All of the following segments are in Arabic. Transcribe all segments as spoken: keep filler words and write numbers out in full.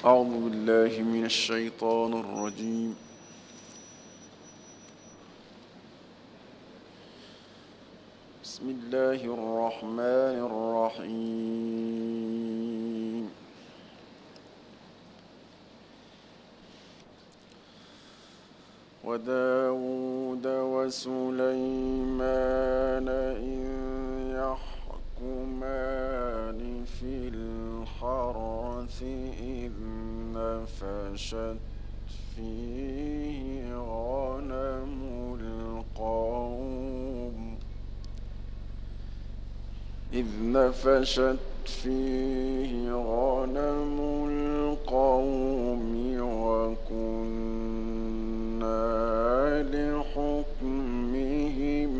أعوذ بالله من الشيطان الرجيم. بسم الله الرحمن الرحيم. وداود وسليمان إذ يحكمان في الحرث إذ نفشت فيه غنم القوم إذ نفشت فيه غنم القوم وكنا لحكمهم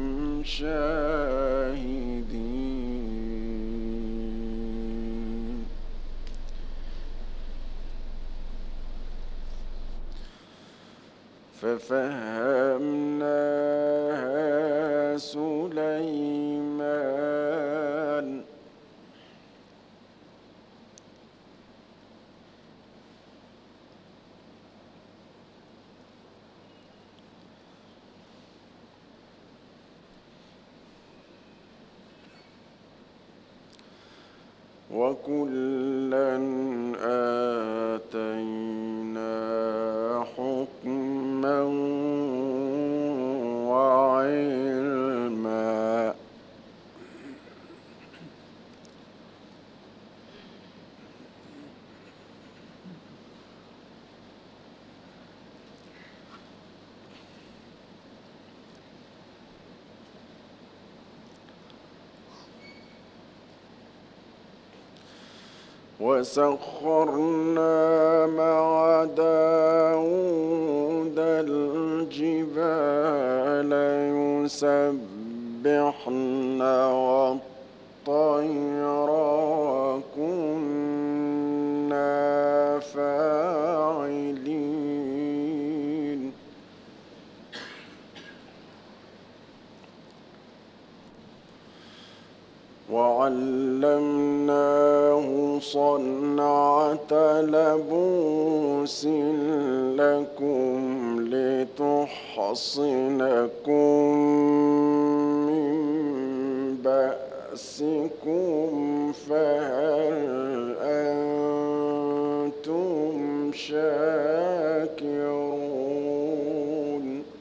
شاهدين. ففهمناها سليمان وكلا آتينا حكما وعلما وسخرنا مع داود الجبال يسبحن والطير وكنا فاعلين. وعلمناه صنعة لبوس لكم لتحصنكم من بأسكم فهل أنتم شاكرون.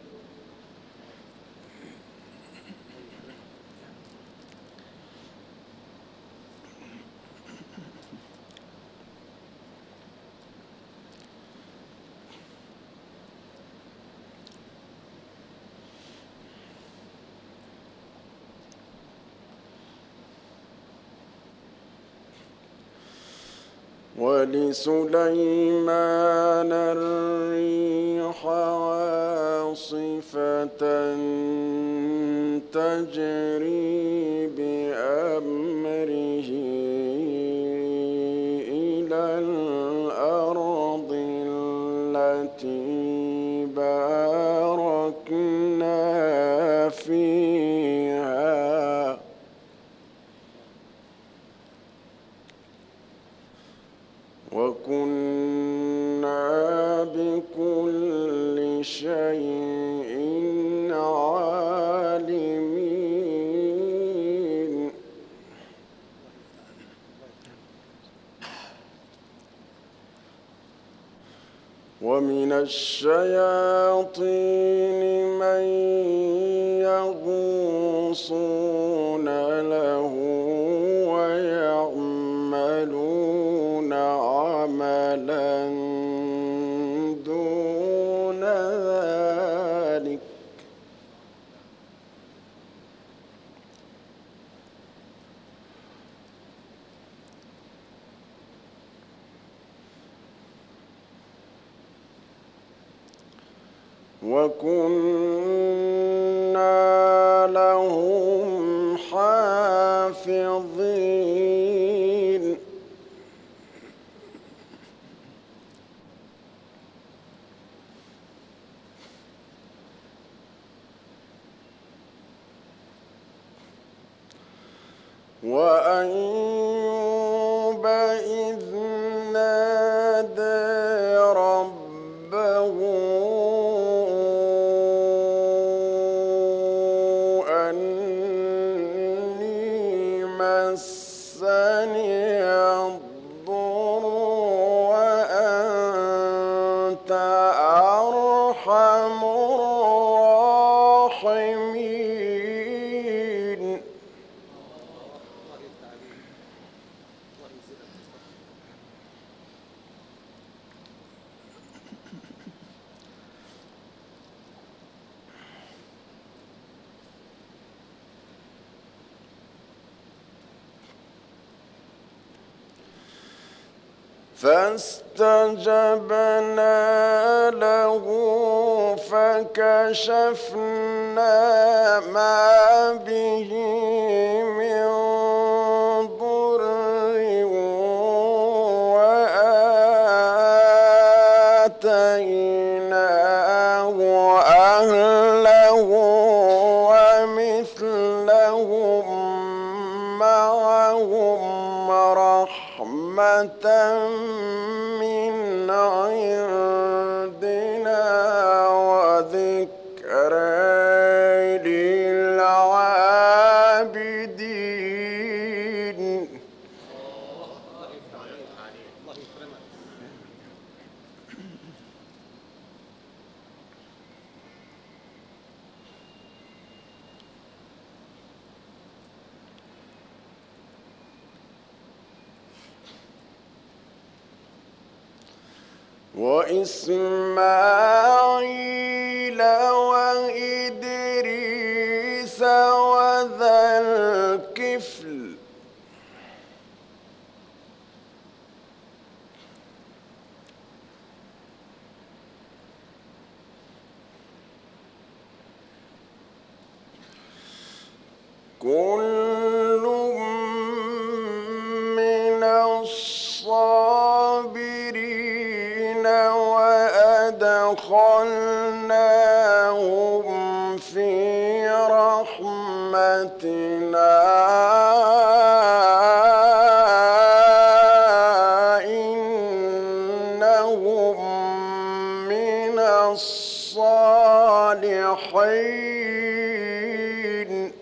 ولسليمان الريح عاصفة تجري بأمره إلى الأرض التي باركنا فيها وكنا بكل شيء عالمين. ومن الشياطين من يغوصون له ويعملون عملا دون ذلك وكنا لهم حافظين. وأيوب إذ نادى الضر وأنت أرحم الراحمين. فاستجبنا له فكشفنا ما به من ضر وآتيناه أهله ومثلهم معهم رحمة من عندنا وذكرى للعابدين. وإسماعيل وإدريس وذا الكفل كل من الصابرين وأدخلناهم في رحمتنا إنهم من الصالحين.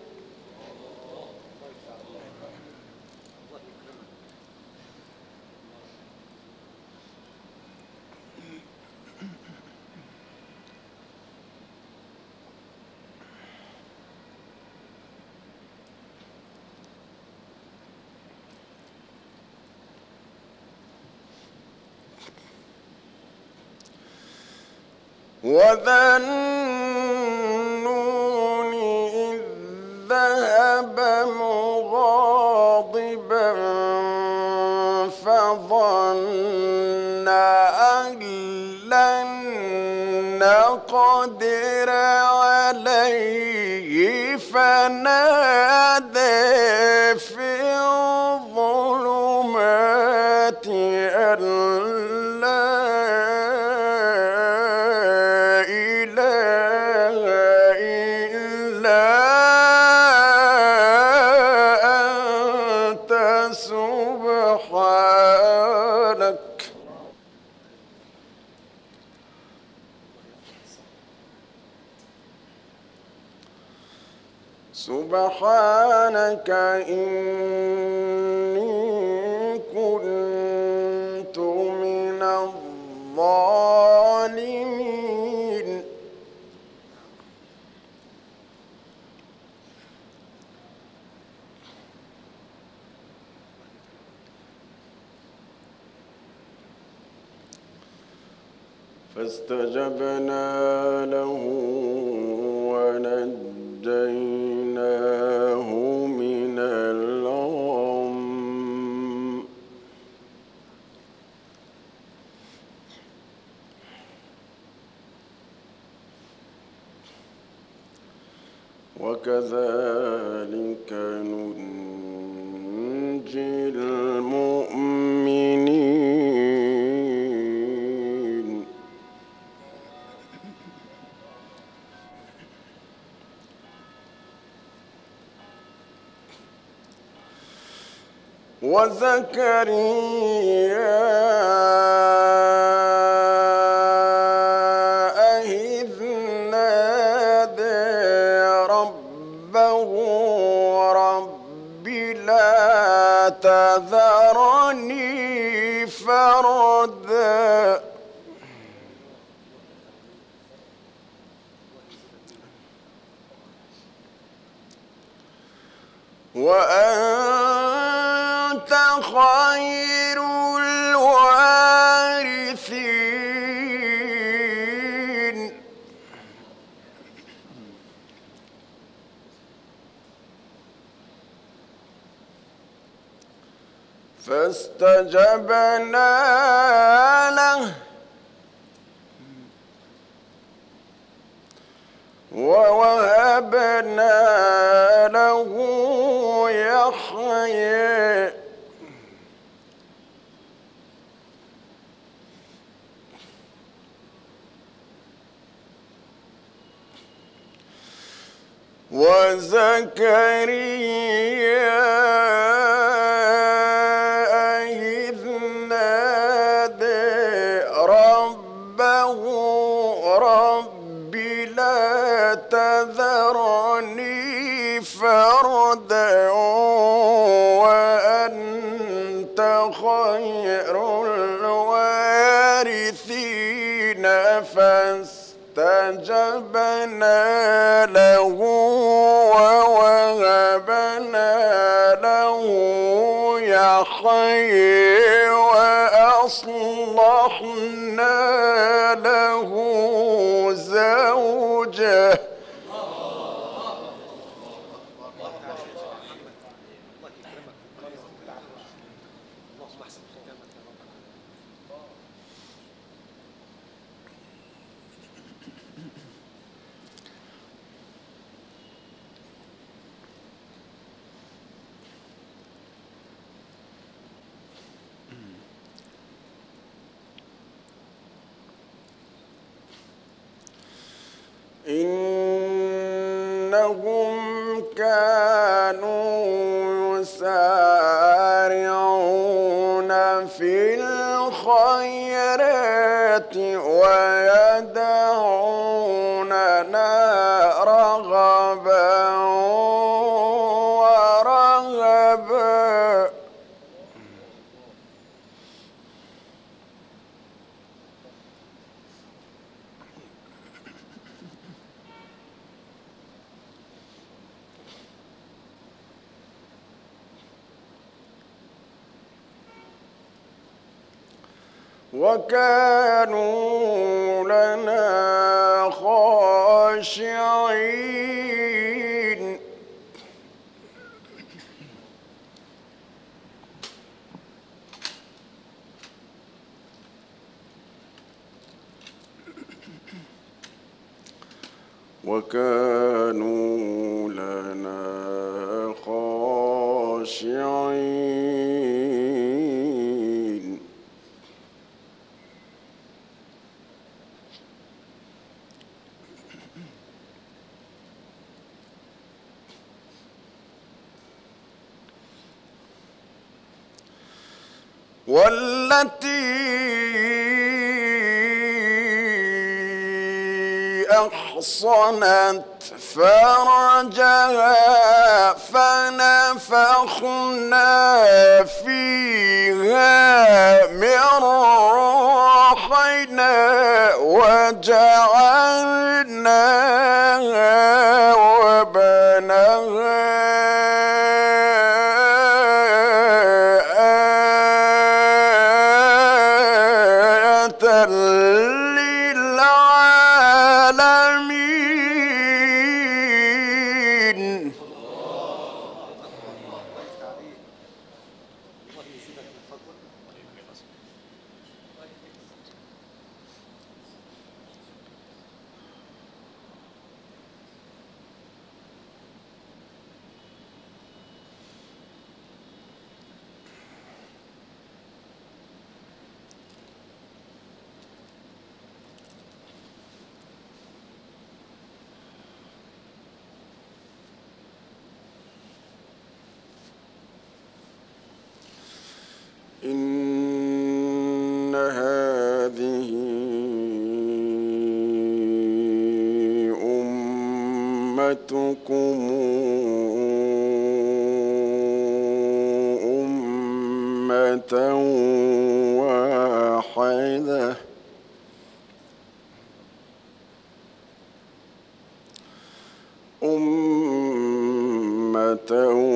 وذا النون إذ ذهب مغاضبا فظن أن لن نقدر عليه فنادى في الظلمات أن سبحانك إني كنت من الظالمين. فاستجبنا له ونجيناه من الغم وكذلك ننجي المؤمنين. وزكريا إذ نادى ربه رب لا تذر تذرني فردا وأنت خير الوارثين فاستجبنا له ووهبنا له يحيى وزكريا إذ نادى ربه رب لا تذرني فردا وأنت خير الوارثين فاستجبنا له ووهبنا له يحيى وأصلحنا له زوجه إنهم كانوا يسارعون في الخيرات ويدعوننا رغبا ورهبا وكانوا لنا خاشعين وكانوا لنا خاشعين والتي أحصنت فرجها فنفخنا فيها من روحنا وجعلناها وبناها للعالمين إن هذه أمتكم أمة أمة واحدة أمة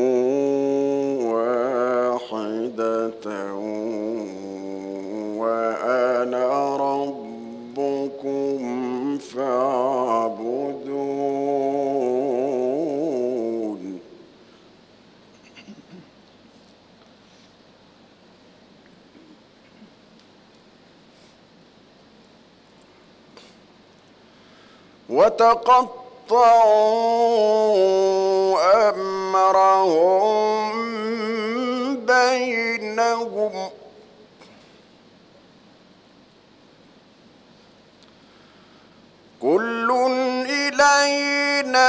واحدة وأنا ربكم فاعبدون. وتقطعوا أمرهم بينهم كل إلينا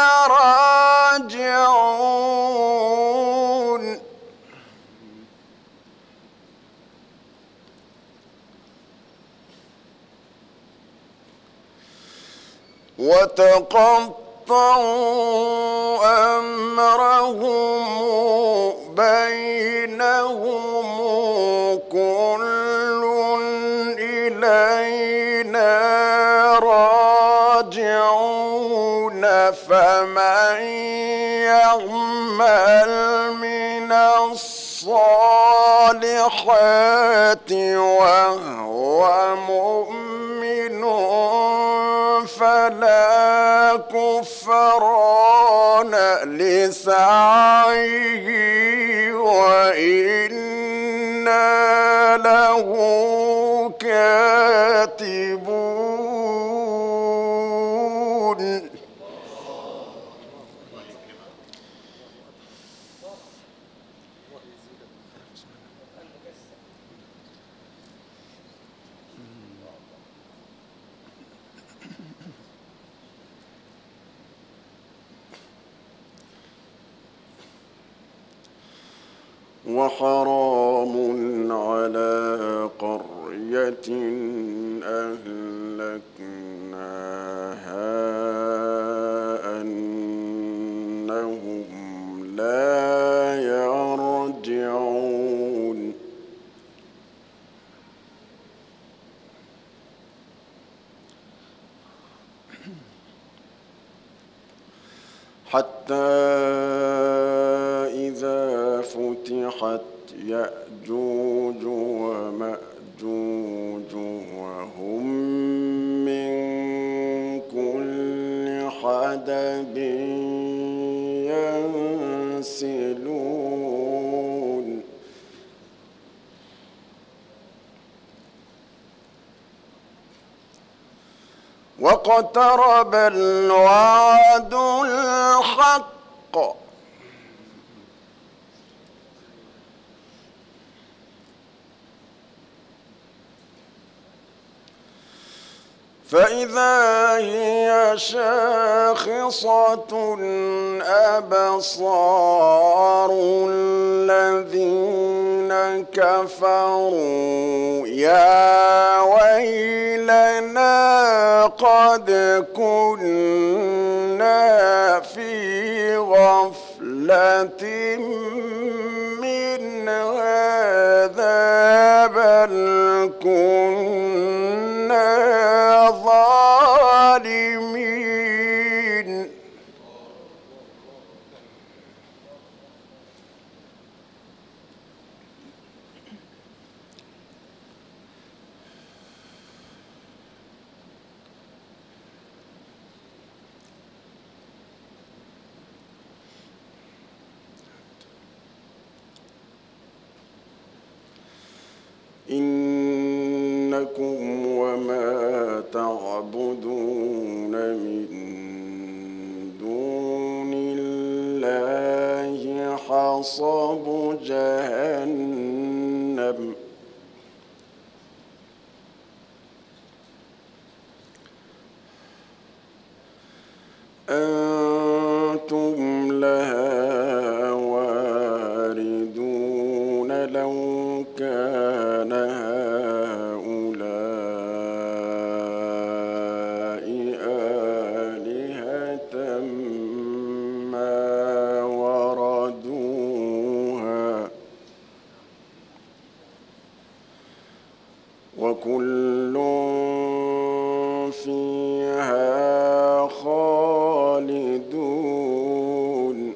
راجعون. وتقطعوا أمرهم بينهم كل إلينا راجعون. فمن يعمل من الصالحات وهو مؤمن فلا كفران لسعيه وإنا له كاتبون. وحرام على قرية أهلكناها أنهم لا يرجعون. حتى إذا فتحت يأجوج ومأجوج وهم من كل حدب ينسلون. واقترب الوعد الحق فإذا هي شاخصة أبصار الذين كفروا يا ويلنا قد كنا في غفلة من هذا بل كنا ظالمين. إنكم وما تعبدون من دون الله حصب جهنم أنتم لها واردون. لو كان هؤلاء آلهة ما وردوها وكل فيها خالدون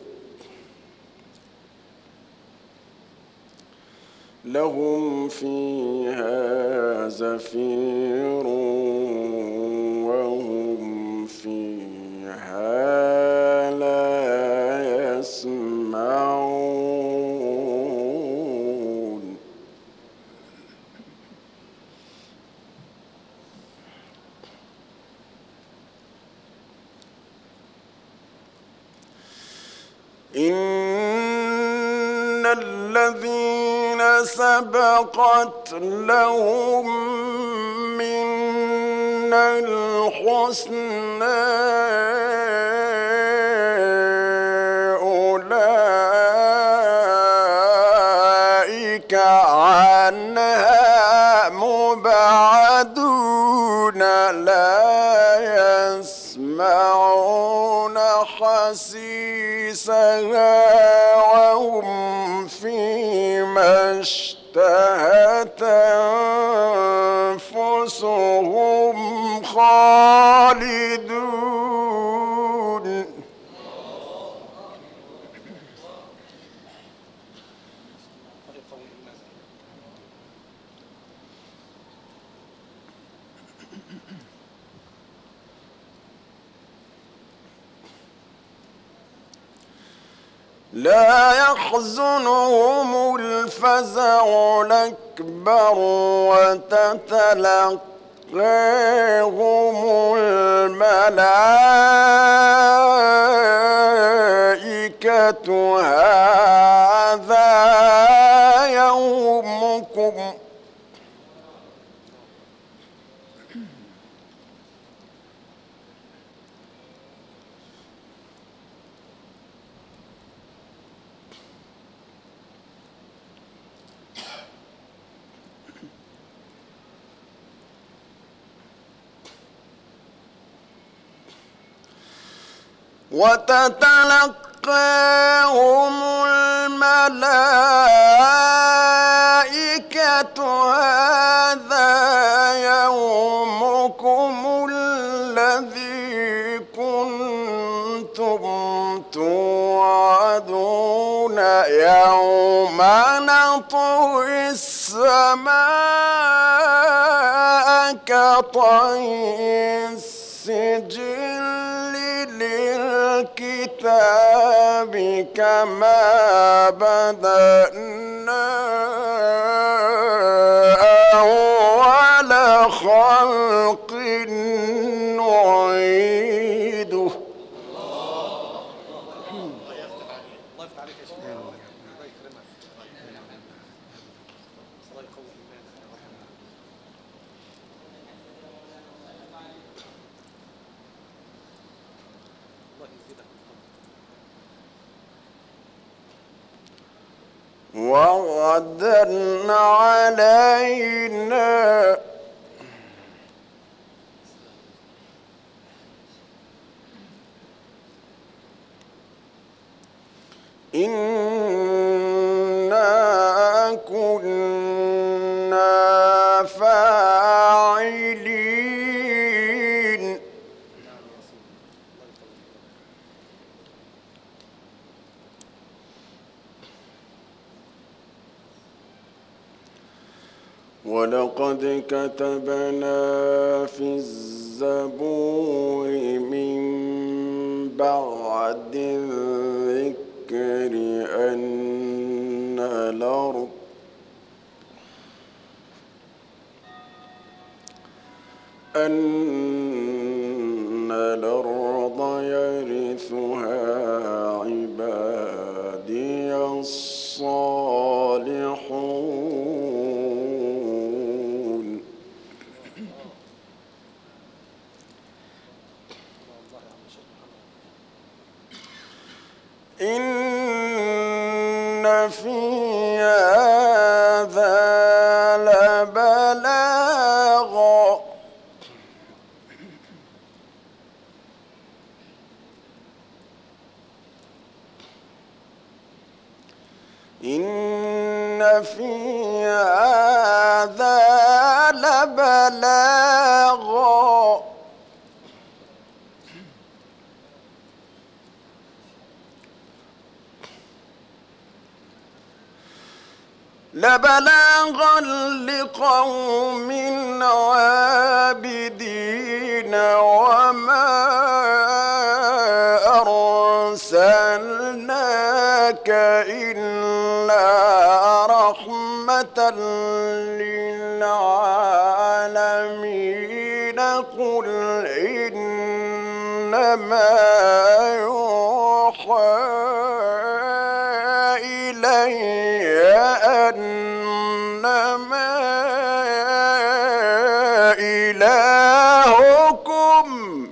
لهم فيها زفير وهم فيها لا يسمعون إن الذين سبقت لهم منا الحسنى أولئك عنها مبعدون لا يسمعون حسيسها وهم فيما اشتهت أنفسهم خالدون لا يحزنهم الفزع الأكبر وتتلقاهم الملائكة هذا يومكم وتتلقاهم الملائكة هذا يومكم الذي كنتم توعدون يوم نطوي السماء كطي السجل للكتاب كما بدأنا أول خلق نعيده. وغدا علينا إنا كنا فاعلين. ولقد كتبنا في الزبور من بعد الذكر أن الأرض أن الأرض يرثها عبادي الصالحون. إن في هذا لبلاغا إن في هذا لبلاغا لقوم عابدين وما أرسلناك إلا رحمة للعالمين قل إنما يوحى إلي أنما إلهكم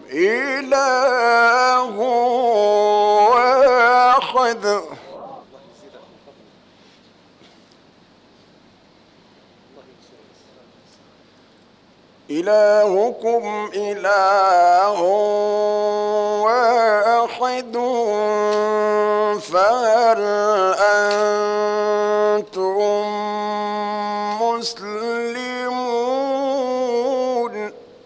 إله واحد إلهكم إله واحد فهل أنتم مسلمون؟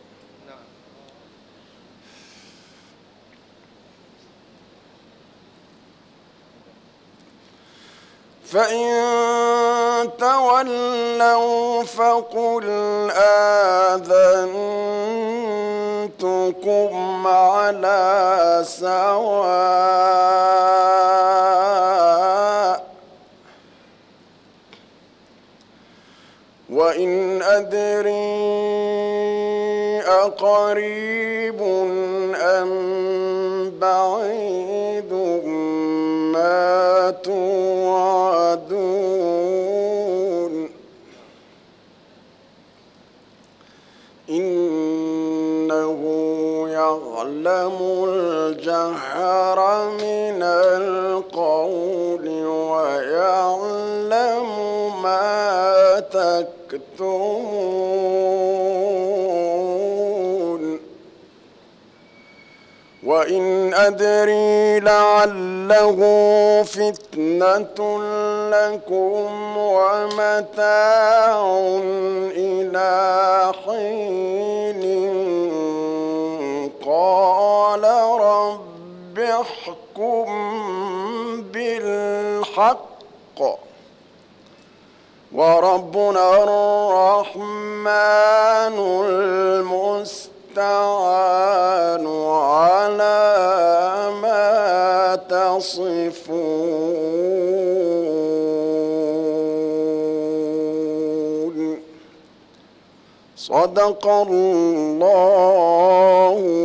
فإن تولوا فقل آذنتكم على سواء وإن أدري أقريب أم بعيد ما توعدون إنه يعلم الجهر من القول ويعلم ما تكتمون وإن أدري لعله فتنة لكم ومتاع إلى حين قال رب احكم بالحق وربنا الرحمن المستعان على ما تصفون صدق الله